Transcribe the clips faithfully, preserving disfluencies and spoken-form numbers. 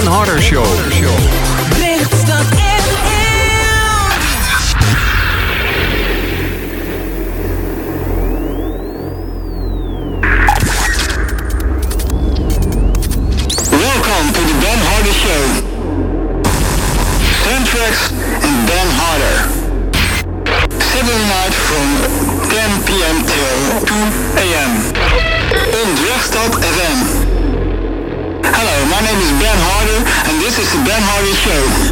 Ben Harder Show. Lichtstad F M. Welcome to the Ben Harder Show. Soundtracks and Ben Harder. Saturday night from ten p.m. till two a.m. on Drachtstad F M. Hello, my name is Ben Harder and this is the Ben Harder Show.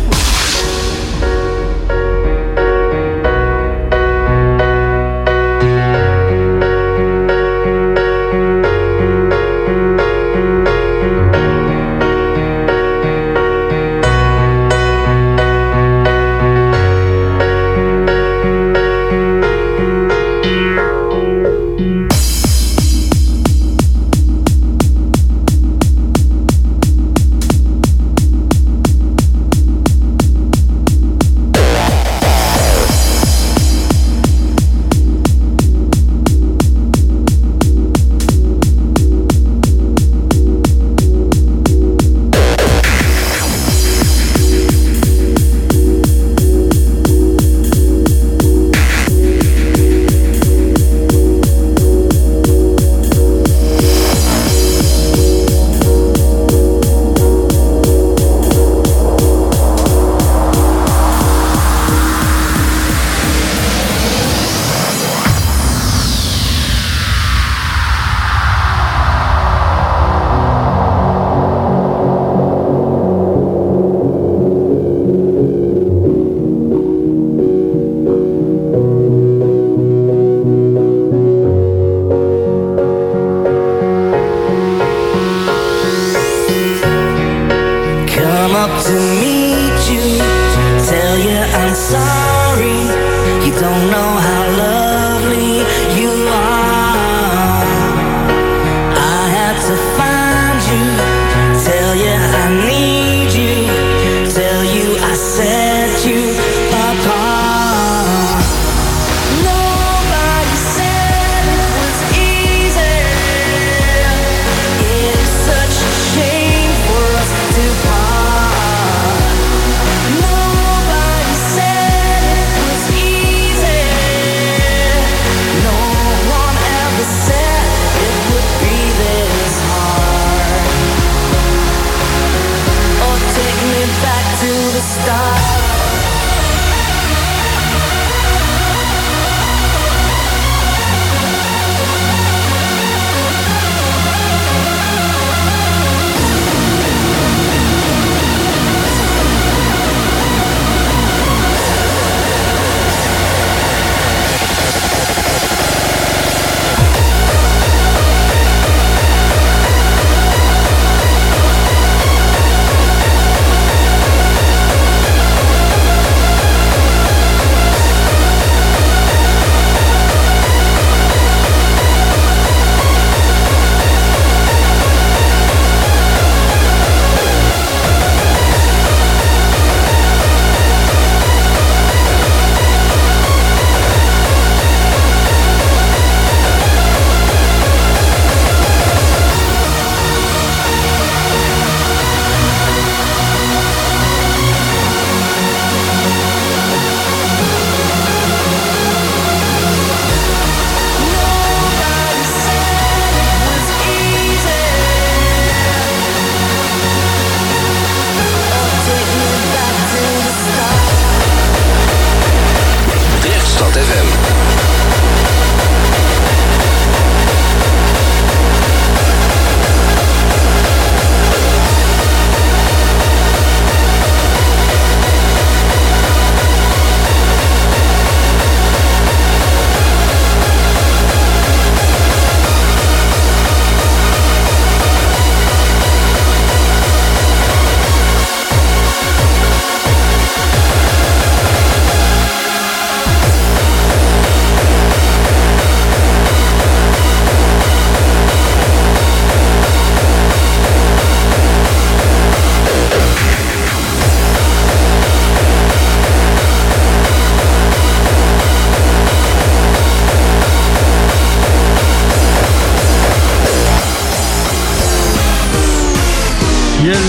Nobody said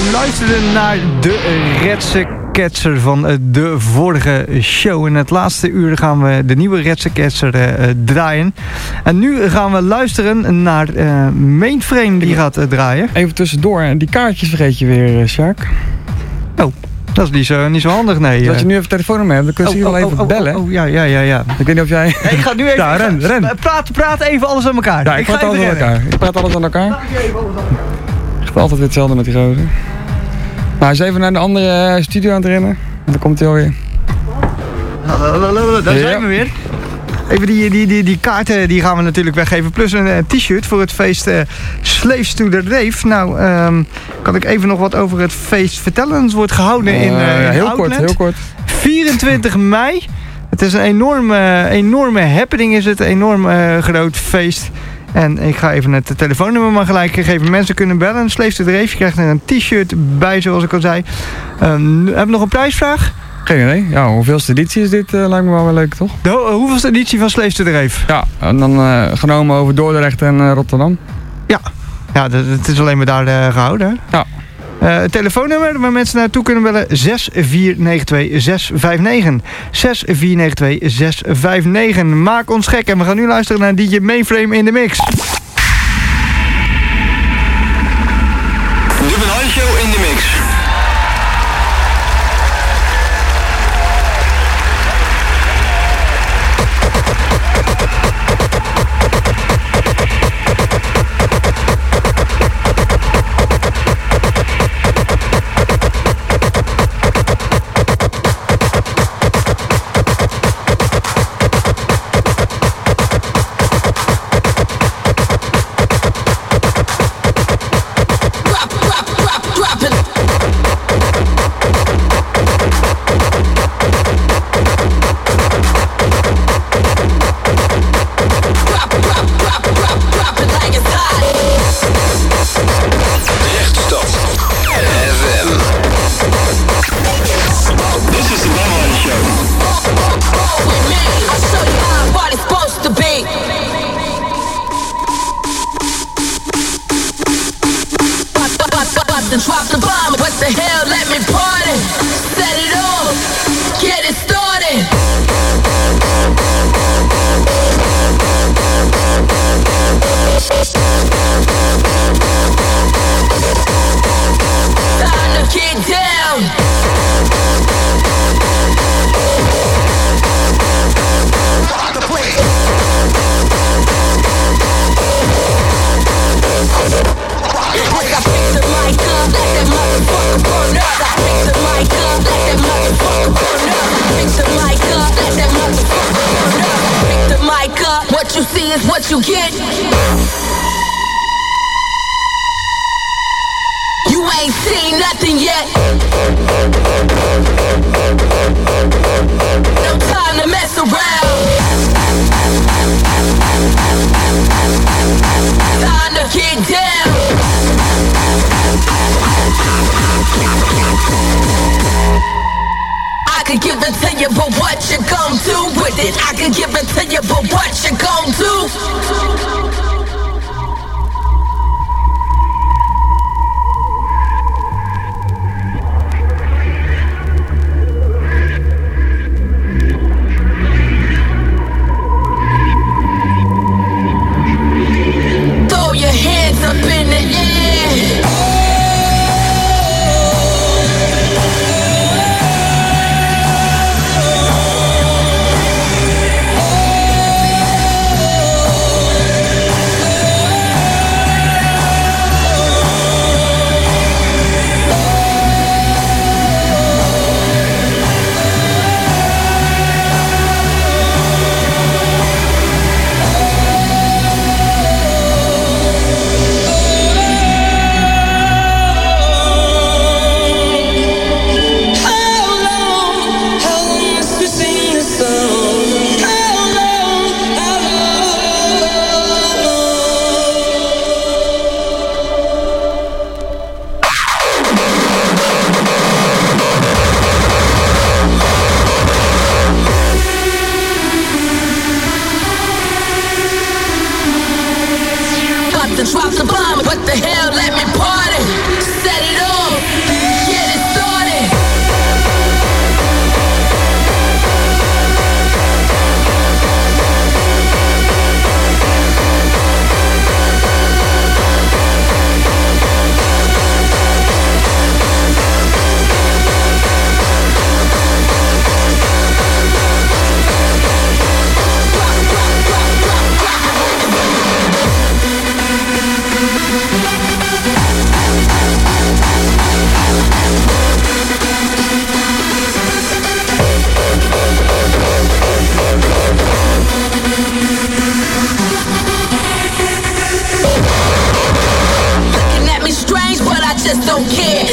luisterde naar de Redse Ketser van de vorige show. In het laatste uur gaan we de nieuwe Redse Ketser uh, draaien. En nu gaan we luisteren naar uh, Mainframe die gaat uh, draaien. Even tussendoor, die kaartjes vergeet je weer, uh, Sjaak. Oh, dat is niet zo, niet zo handig, nee. Als je nu even telefoonnummer hebt, dan kun je oh, ze wel oh, even oh, bellen. Oh, oh, ja, ja, ja, ja. Ik weet niet of jij... Nee, ik ga nu even... Ja, ren, ren. Praat, praat even alles aan elkaar. Ja, ik, ik praat alles aan elkaar. Ik praat alles aan elkaar. Ik ga altijd weer hetzelfde met die gozer. Nou, hij is even naar de andere studio aan het rennen. En dan komt hij alweer. Daar zijn we weer. Even die, die, die, die kaarten die gaan we natuurlijk weggeven. Plus een uh, t-shirt voor het feest uh, Slaves to the Rave. Nou, um, kan ik even nog wat over het feest vertellen? Het wordt gehouden in, uh, in uh, heel Outlet. kort, heel kort. vierentwintig mei. Het is een enorme, enorme happening is het. Een enorm uh, groot feest. En ik ga even het telefoonnummer maar gelijk geven. Mensen kunnen bellen. Slaves to the Rave. Je krijgt er een t-shirt bij, zoals ik al zei. Um, hebben we nog een prijsvraag? Geen idee. Ja, hoeveelste editie is dit? Uh, lijkt me wel wel leuk, toch? De, uh, hoeveelste editie van Slaves to the Rave? Ja, en dan uh, genomen over Dordrecht en uh, Rotterdam. Ja, ja het is alleen maar daar uh, gehouden. Ja. Uh, het telefoonnummer waar mensen naartoe kunnen bellen zes vier negen twee zes vijf negen. zes vier negen twee zes vijf negen. Maak ons gek en we gaan nu luisteren naar D J Mainframe in de mix. De Banana Show in de mix.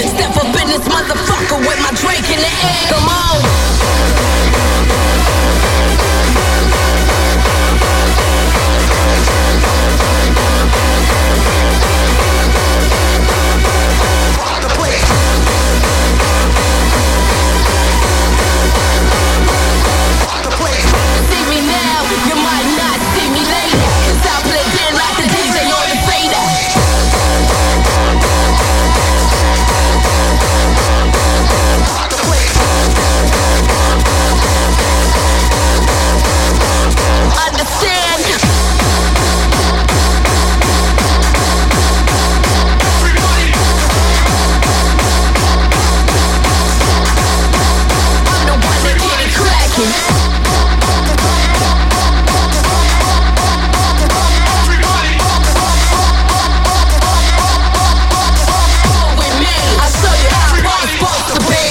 step up in this motherfucker with my Drake in the air. Come on. See me now, you might not see me later. Cause I play in like the D J on the fader. Understand? I'm the one that get it crackin'. With me, I'll show you how it's supposed to be.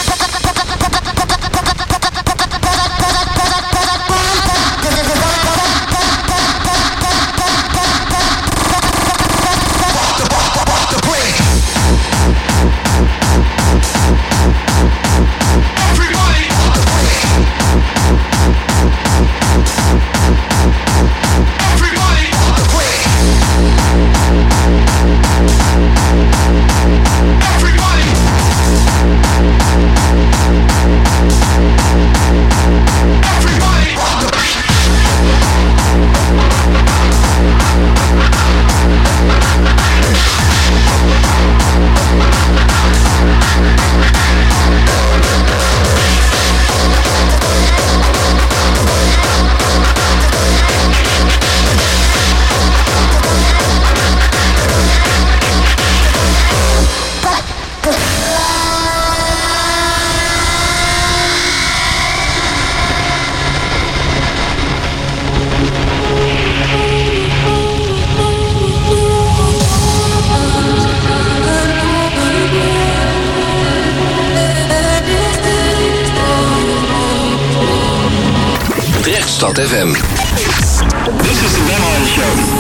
Stad F M. This is the Ben Harder Show.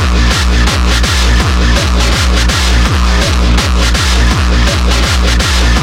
We'll be right back.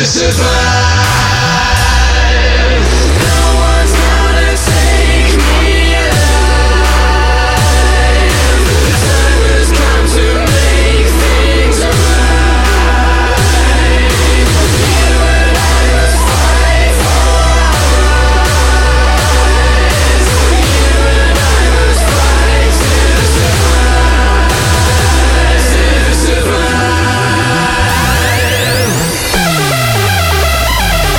Survive.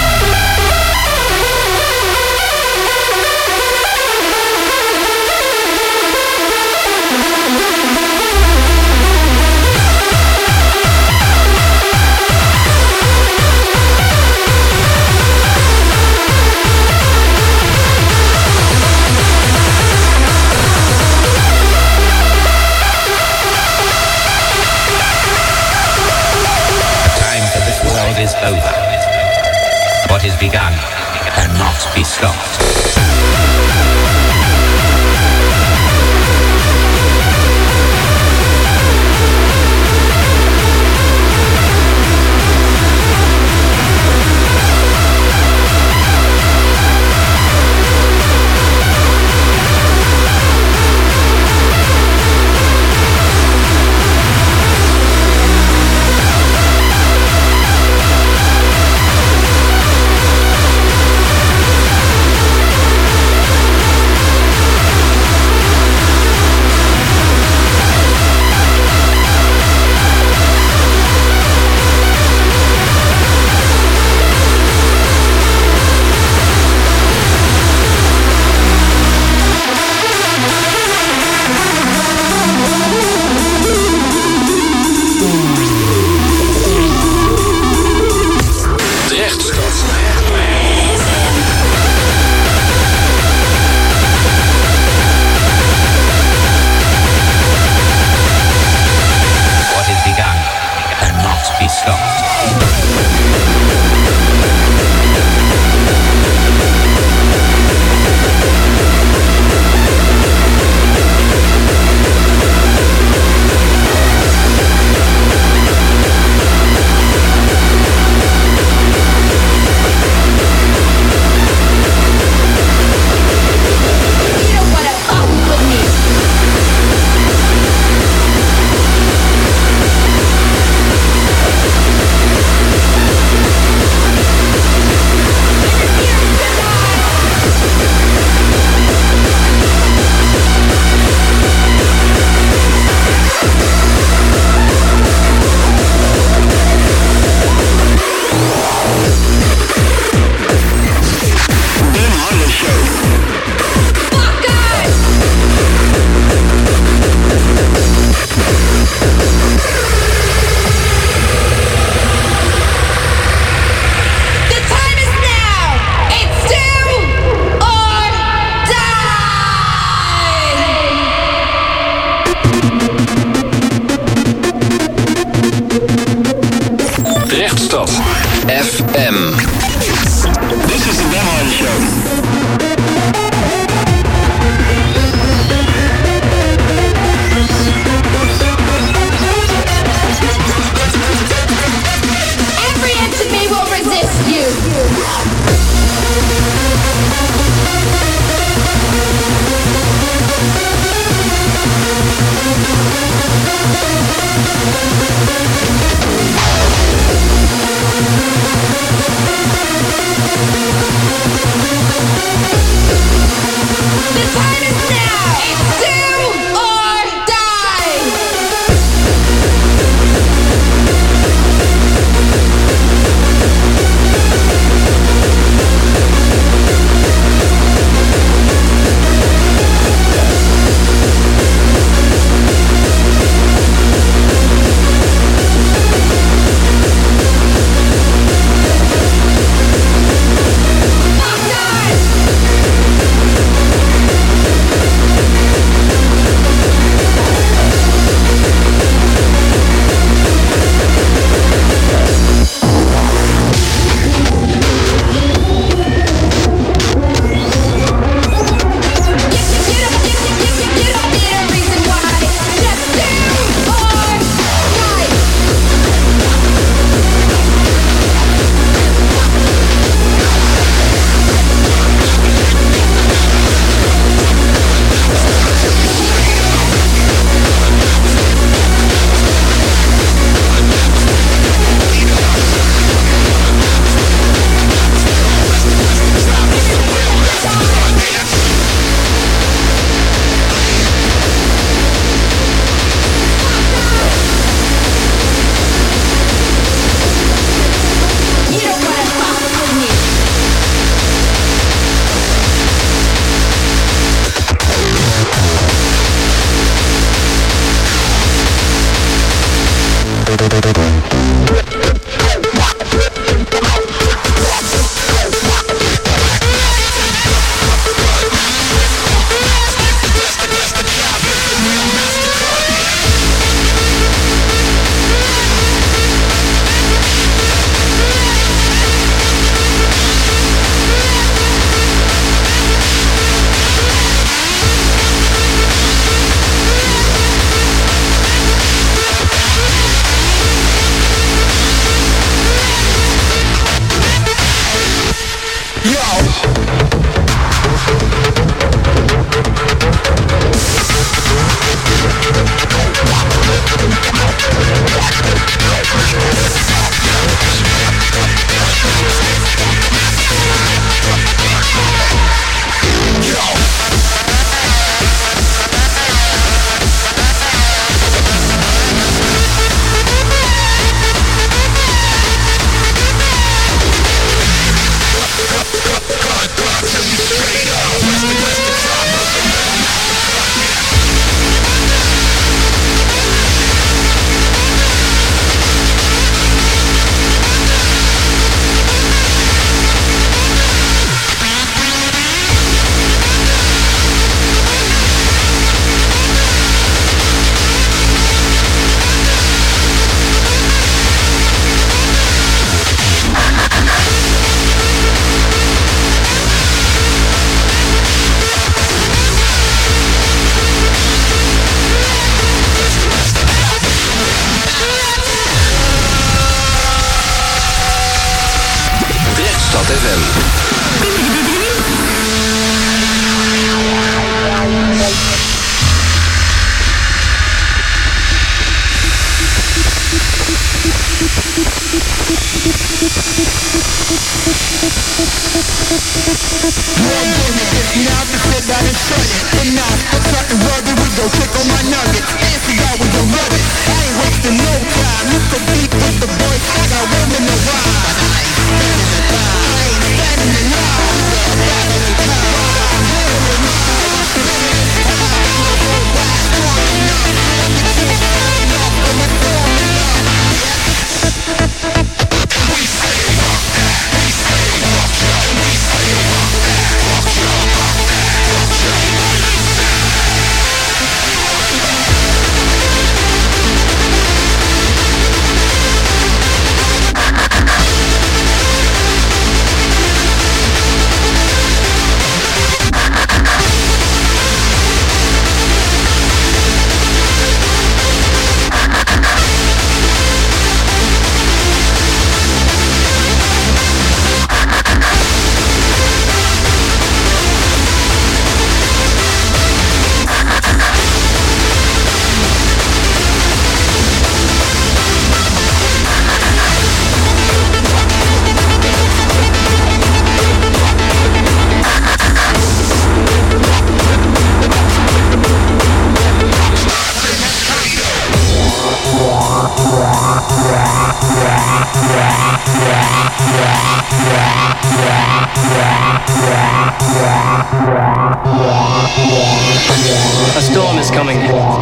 A storm is coming.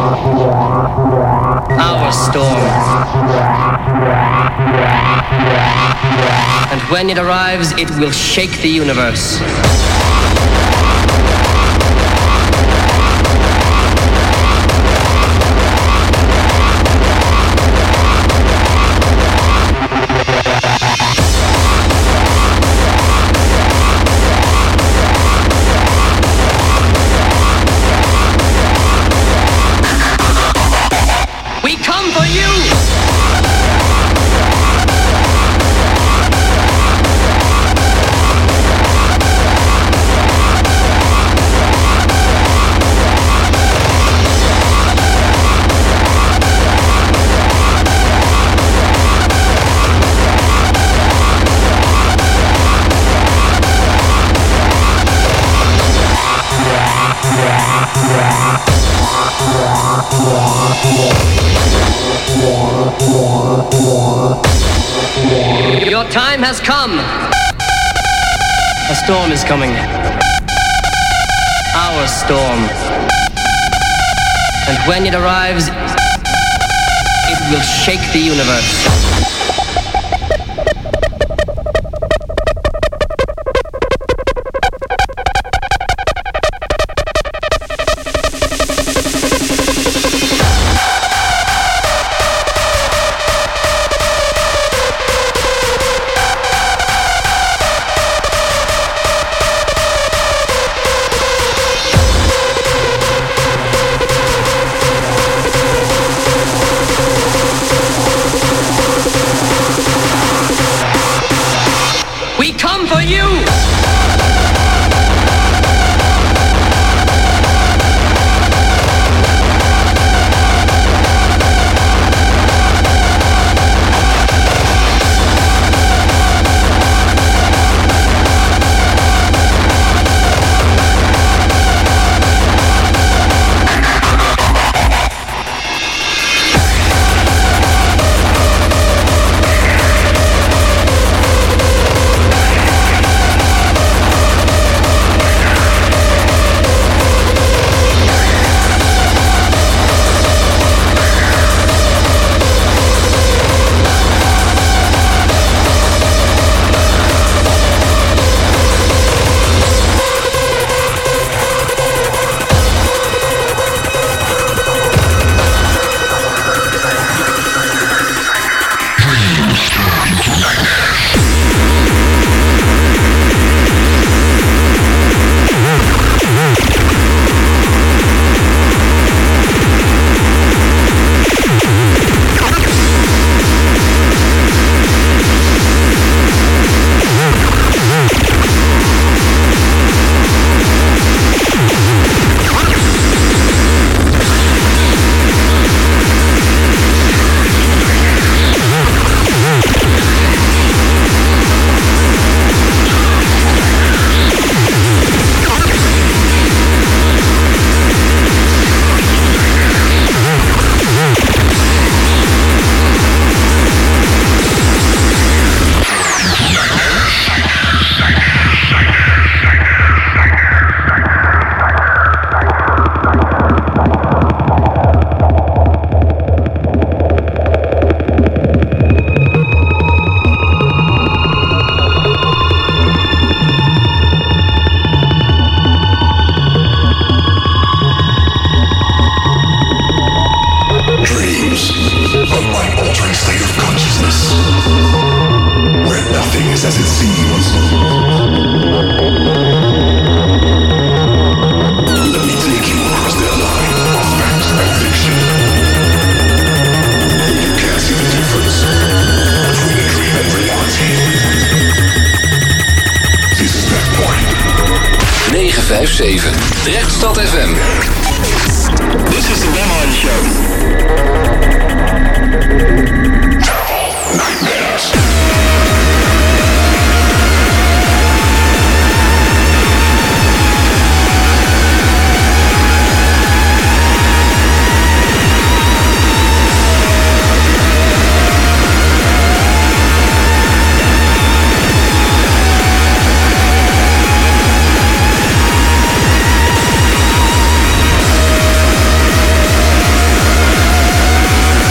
Our storm. And when it arrives, it will shake the universe. Your time has come. A storm is coming. Our storm. And when it arrives, it will shake the universe. negen vijf zeven. Drechtstad F M. This is the Wemhard Show. Nightmares. We'll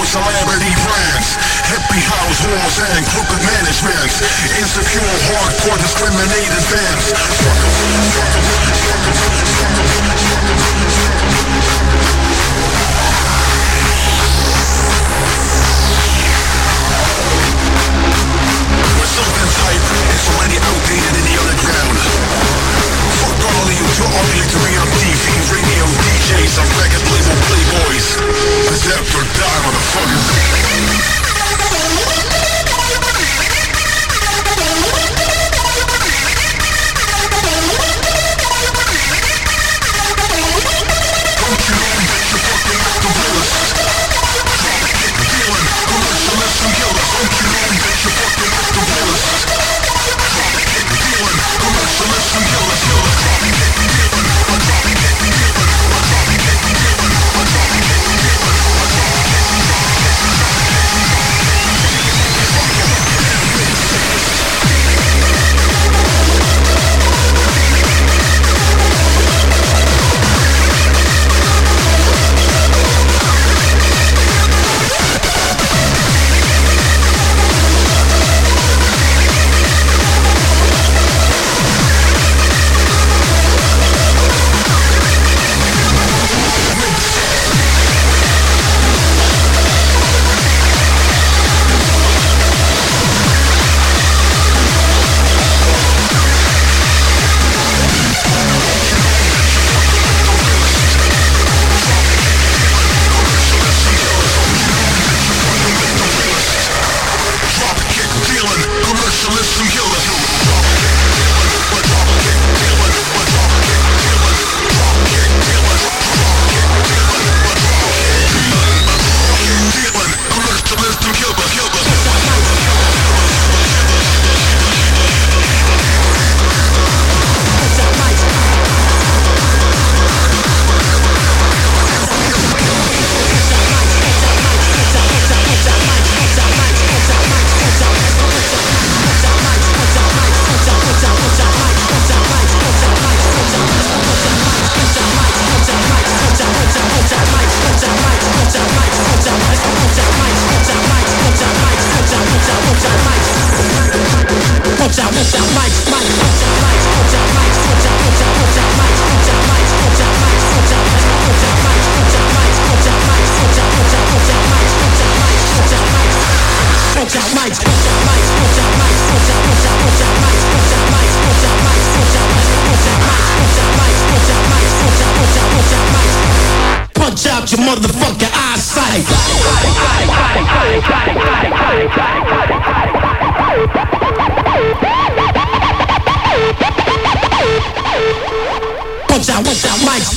celebrity brands, hippie households and crooked managements, insecure, hardcore, discriminated fans. When something's hype, it's already outdated in the underground. Fuck all of you, too ugly to be on T V, radio, D Js, and record label playboys. Adapt or die, motherfuckers. Punch out your motherfucking eyesight. Punch out, punch out, mics.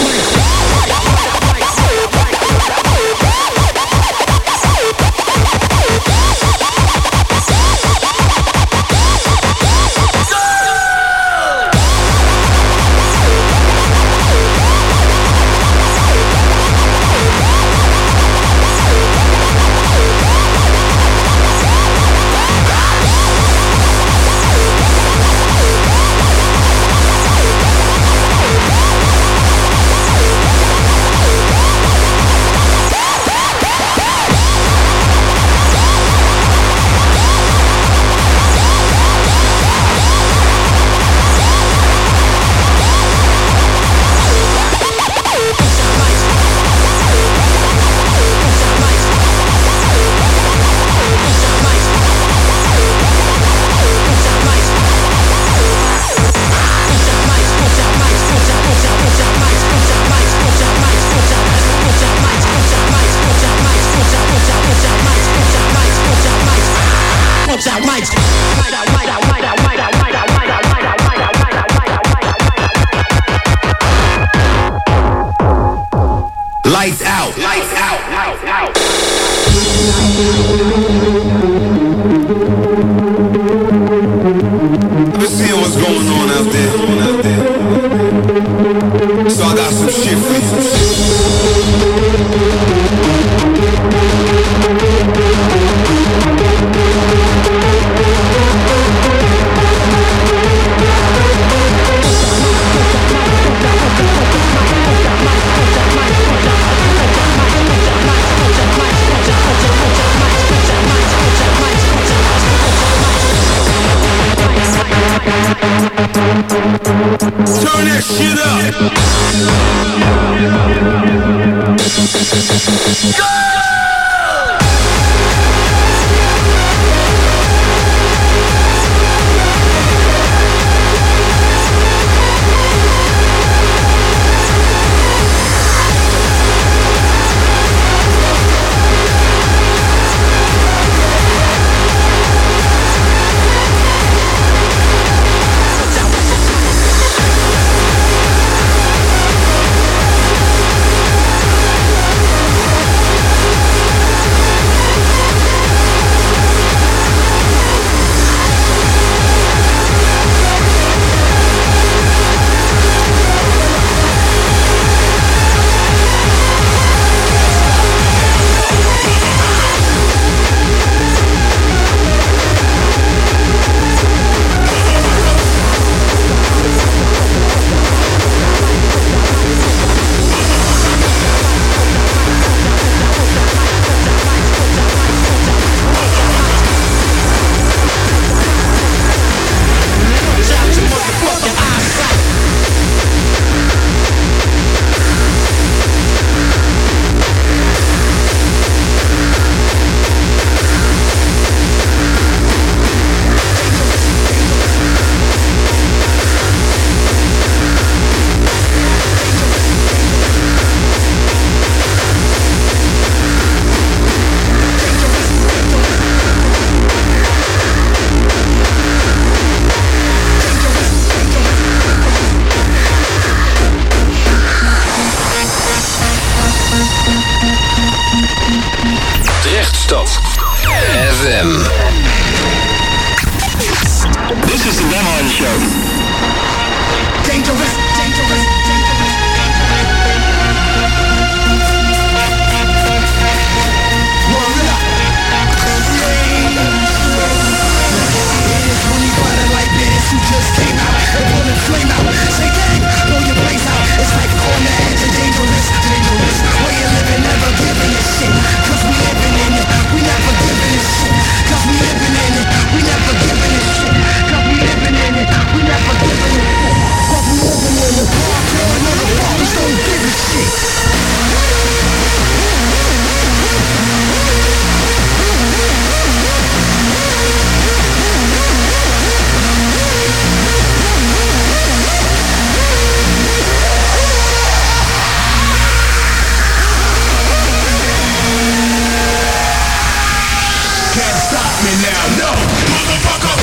Lights out. Lights out. Lights out. I've been seeing what's going on out there. Out there. So I got some shit for you. Put Driehoekstad F M. This is the Ben Harder Show. Dangerous, dangerous, who just came out, they pull the flame out. Say gang, blow your brains out. It's like on the edge of dangerous, dangerous. Way you living, never giving a shit. Cause we living in it, we never giving a shit. Cause we living in it, we never giving a shit. Cause we living in it, we never giving a shit. Cause we living in it, hardcore motherfuckers don't give a shit. Can't stop me now, no, motherfucker.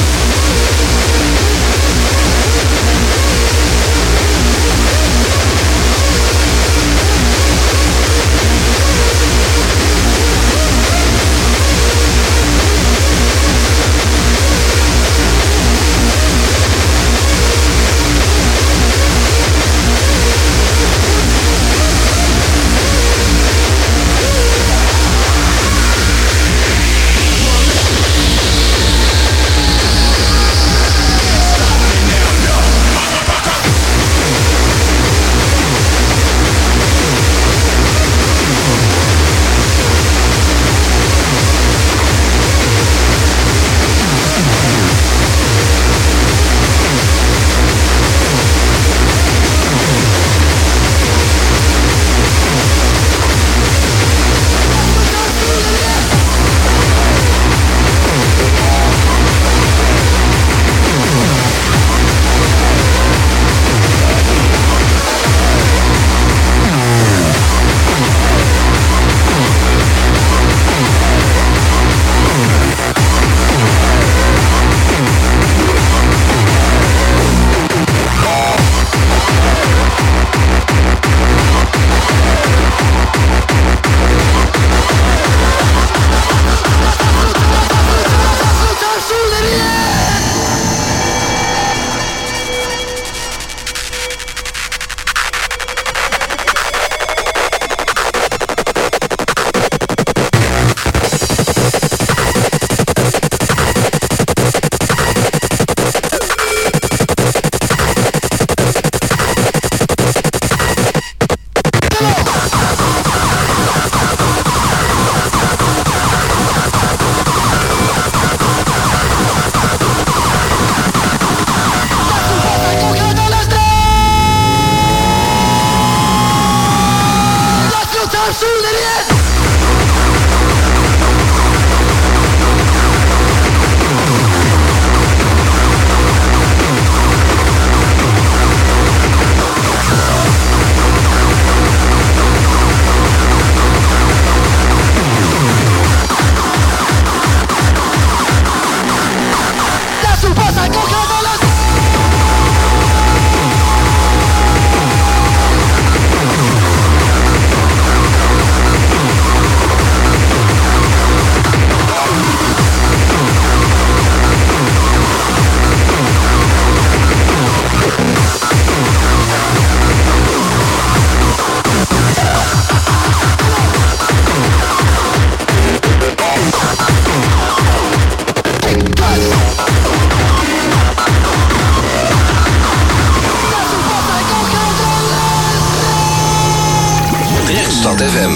F M.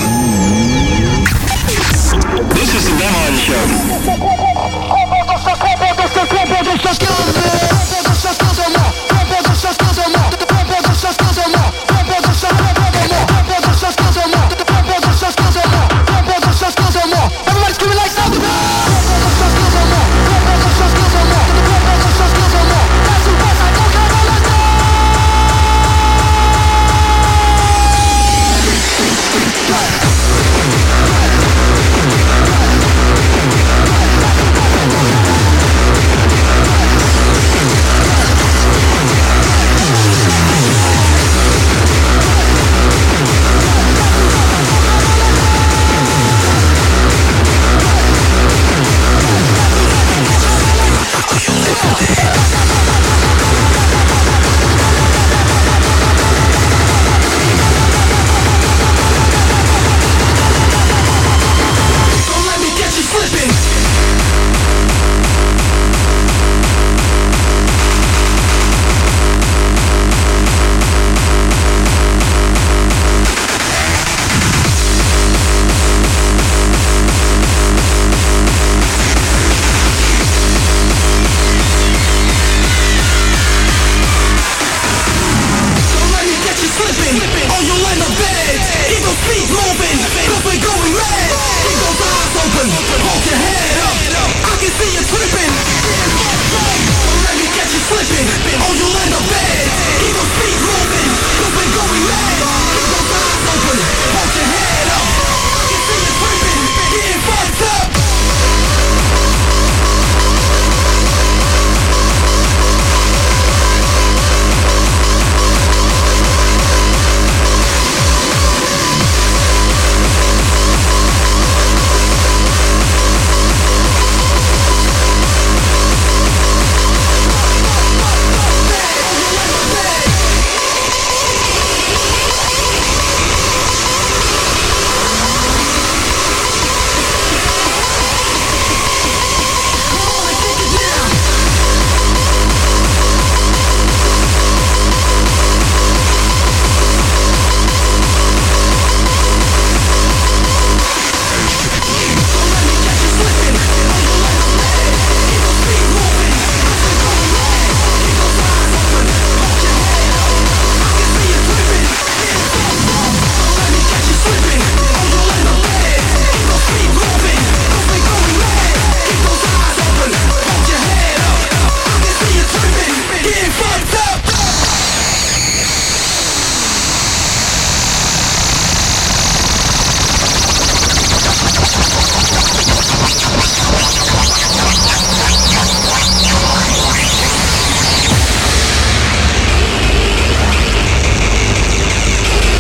This is the Ben Harder Show. Everybody screaming like something. Right. see you tripping. Don't let me catch you slipping, or you'll end up dead. Keep your feet moving, you've been going mad. Keep those eyes open, hold your head up. I can see you tripping, getting fucked up.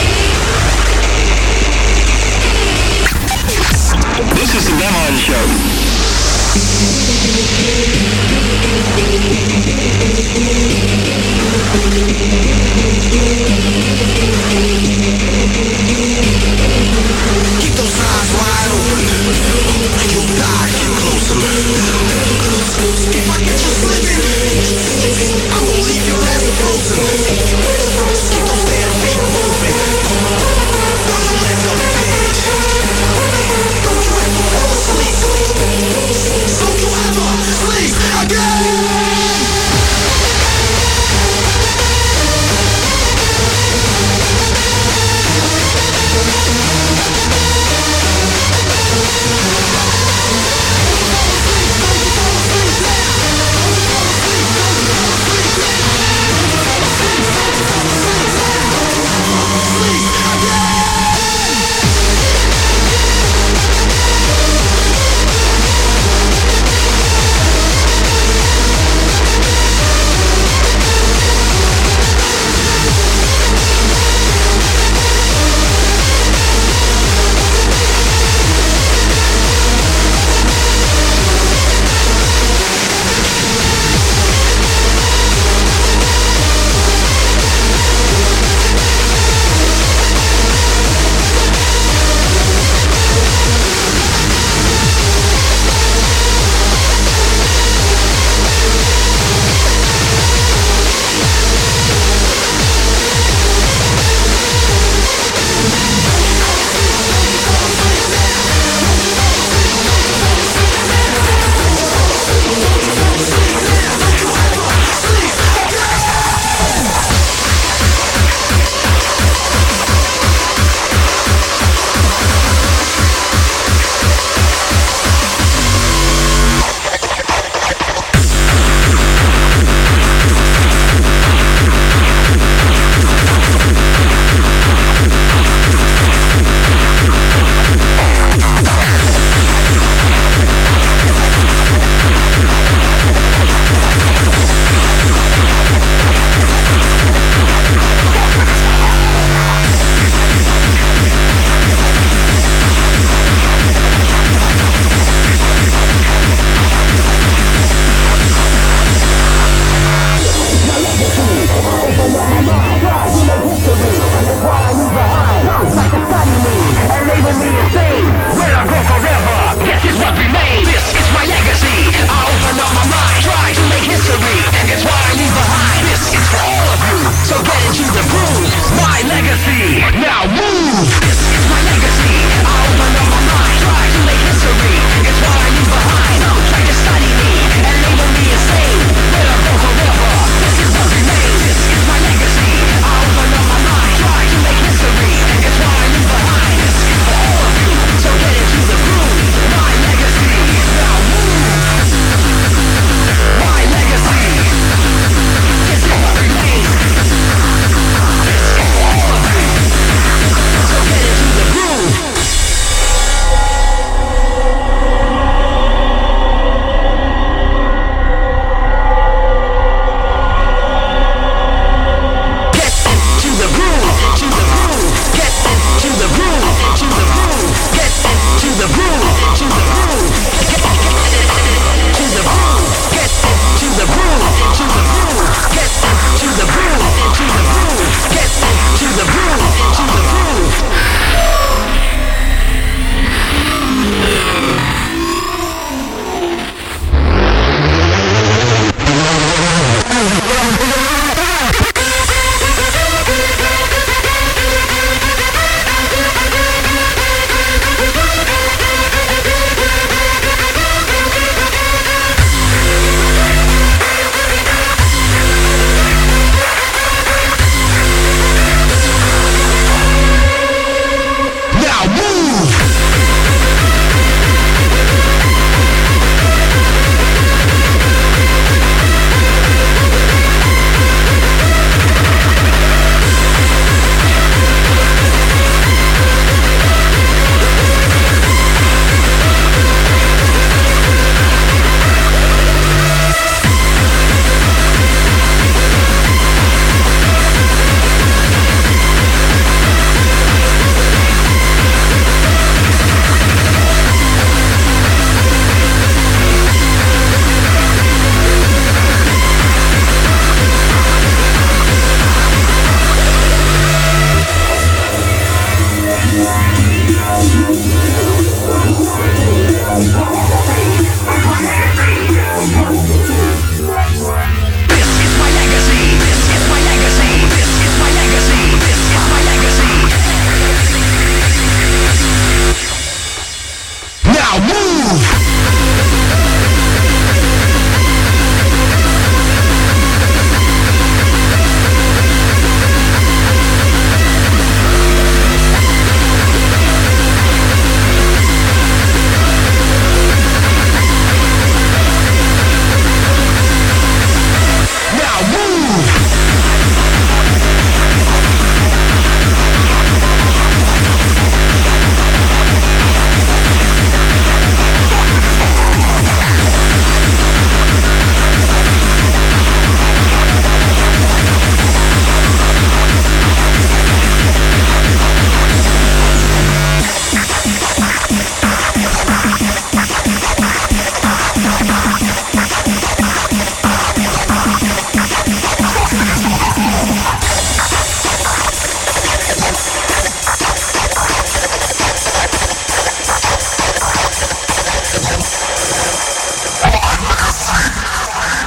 This is the Demo Show.